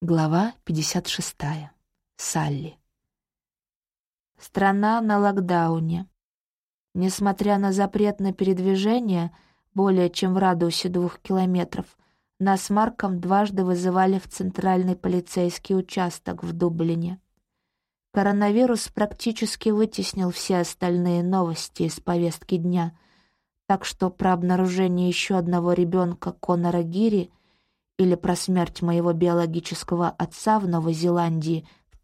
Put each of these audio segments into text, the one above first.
Глава 56. Салли. Страна на локдауне. Несмотря на запрет на передвижение более чем в радиусе 2 километров, нас с Марком дважды вызывали в центральный полицейский участок в Дублине. Коронавирус практически вытеснил все остальные новости из повестки дня, так что про обнаружение еще одного ребенка Конора Гири или про смерть моего биологического отца в Новой Зеландии в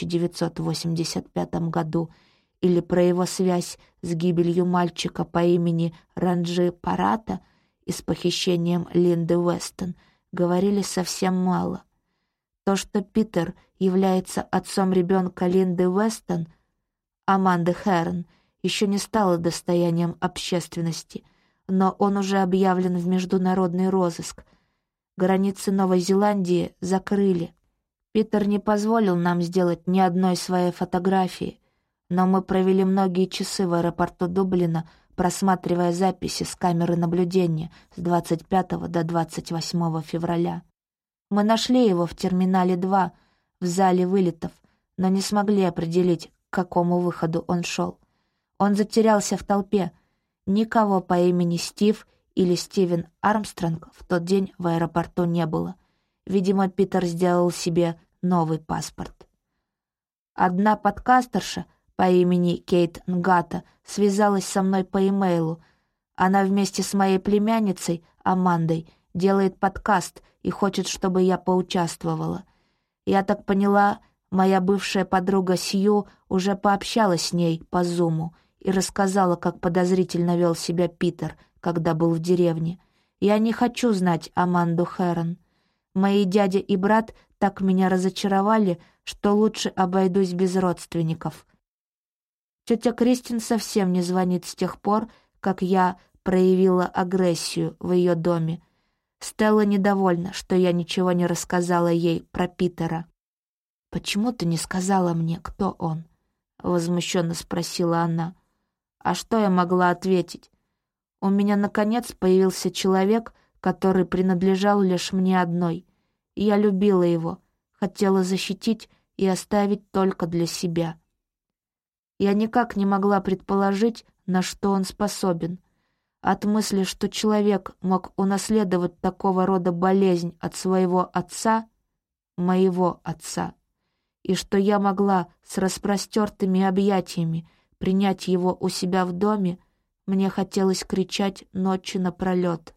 1985 году, или про его связь с гибелью мальчика по имени Ранджи Парата и с похищением Линды Уэстон, говорили совсем мало. То, что Питер является отцом ребенка Линды Уэстон, Аманды Хэрон, еще не стало достоянием общественности, но он уже объявлен в международный розыск. Границы Новой Зеландии закрыли. Питер не позволил нам сделать ни одной своей фотографии, но мы провели многие часы в аэропорту Дублина, просматривая записи с камеры наблюдения с 25 до 28 февраля. Мы нашли его в терминале 2, в зале вылетов, но не смогли определить, к какому выходу он шел. Он затерялся в толпе. Никого по имени Стив или Стивен Армстронг в тот день в аэропорту не было. Видимо, Питер сделал себе новый паспорт. Одна подкастерша по имени Кейт Нгата связалась со мной по имейлу. Она вместе с моей племянницей Амандой делает подкаст и хочет, чтобы я поучаствовала. Я так поняла, моя бывшая подруга Сью уже пообщалась с ней по Зуму и рассказала, как подозрительно вел себя Питер, когда был в деревне. Я не хочу знать Аманду Хэрон. Мои дядя и брат так меня разочаровали, что лучше обойдусь без родственников. Тетя Кристин совсем не звонит с тех пор, как я проявила агрессию в ее доме. Стелла недовольна, что я ничего не рассказала ей про Питера. «Почему ты не сказала мне, кто он?» — возмущенно спросила она. А что я могла ответить? У меня, наконец, появился человек, который принадлежал лишь мне одной. И я любила его, хотела защитить и оставить только для себя. Я никак не могла предположить, на что он способен. От мысли, что человек мог унаследовать такого рода болезнь от своего отца, моего отца, и что я могла с распростертыми объятиями принять его у себя в доме, мне хотелось кричать ночи напролет.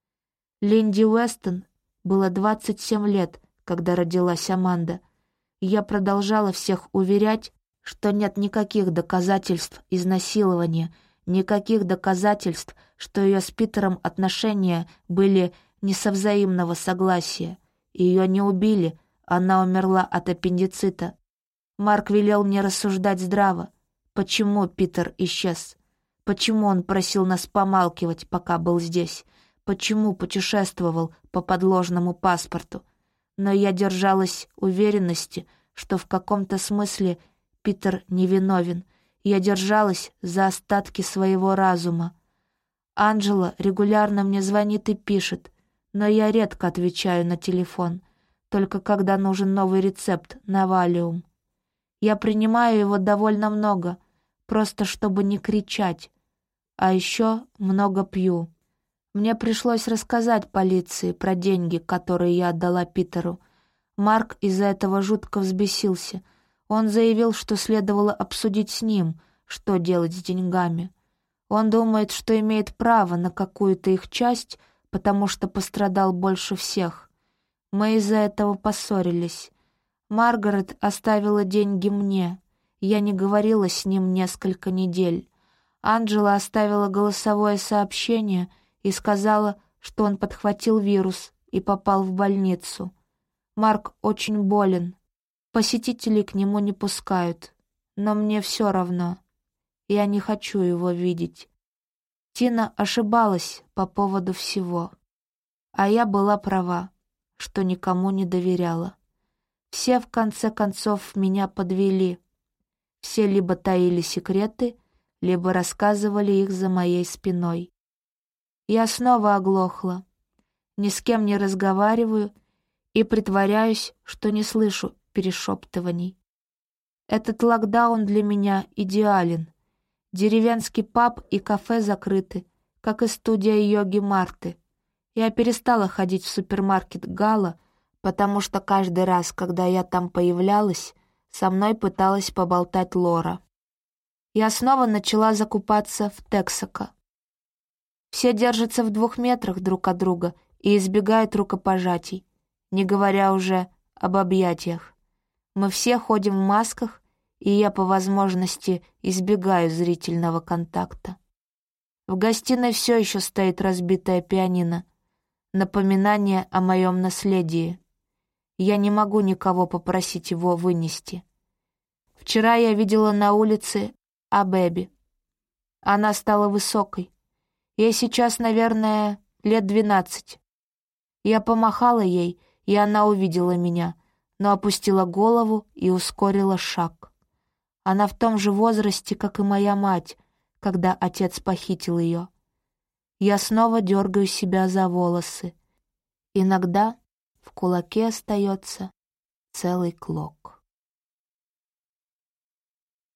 Линди Уэстон было 27 лет, когда родилась Аманда, и я продолжала всех уверять, что нет никаких доказательств изнасилования, никаких доказательств, что ее с Питером отношения были не со взаимного согласия. Ее не убили, она умерла от аппендицита. Марк велел мне рассуждать здраво. Почему Питер исчез? Почему он просил нас помалкивать, пока был здесь? Почему путешествовал по подложному паспорту? Но я держалась уверенности, что в каком-то смысле Питер невиновен. Я держалась за остатки своего разума. Анджела регулярно мне звонит и пишет, но я редко отвечаю на телефон, только когда нужен новый рецепт на Валиум. Я принимаю его довольно много, просто чтобы не кричать. А еще много пью. Мне пришлось рассказать полиции про деньги, которые я отдала Питеру. Марк из-за этого жутко взбесился. Он заявил, что следовало обсудить с ним, что делать с деньгами. Он думает, что имеет право на какую-то их часть, потому что пострадал больше всех. Мы из-за этого поссорились. Маргарет оставила деньги мне. Я не говорила с ним несколько недель. Анджела оставила голосовое сообщение и сказала, что он подхватил вирус и попал в больницу. Марк очень болен. Посетителей к нему не пускают. Но мне все равно. Я не хочу его видеть. Тина ошибалась по поводу всего. А я была права, что никому не доверяла. Все, в конце концов, меня подвели. Все либо таили секреты, либо рассказывали их за моей спиной. Я снова оглохла. Ни с кем не разговариваю и притворяюсь, что не слышу перешептываний. Этот локдаун для меня идеален. Деревенский паб и кафе закрыты, как и студия йоги Марты. Я перестала ходить в супермаркет Гала, потому что каждый раз, когда я там появлялась, со мной пыталась поболтать Лора. Я снова начала закупаться в Тексако. Все держатся в 2 метрах друг от друга и избегают рукопожатий, не говоря уже об объятиях. Мы все ходим в масках, и я по возможности избегаю зрительного контакта. В гостиной все еще стоит разбитое пианино, напоминание о моем наследии. Я не могу никого попросить его вынести. Вчера я видела на улице Абеби. Она стала высокой. Ей сейчас, наверное, лет 12. Я помахала ей, и она увидела меня, но опустила голову и ускорила шаг. Она в том же возрасте, как и моя мать, когда отец похитил ее. Я снова дергаю себя за волосы. Иногда в кулаке остается целый клок.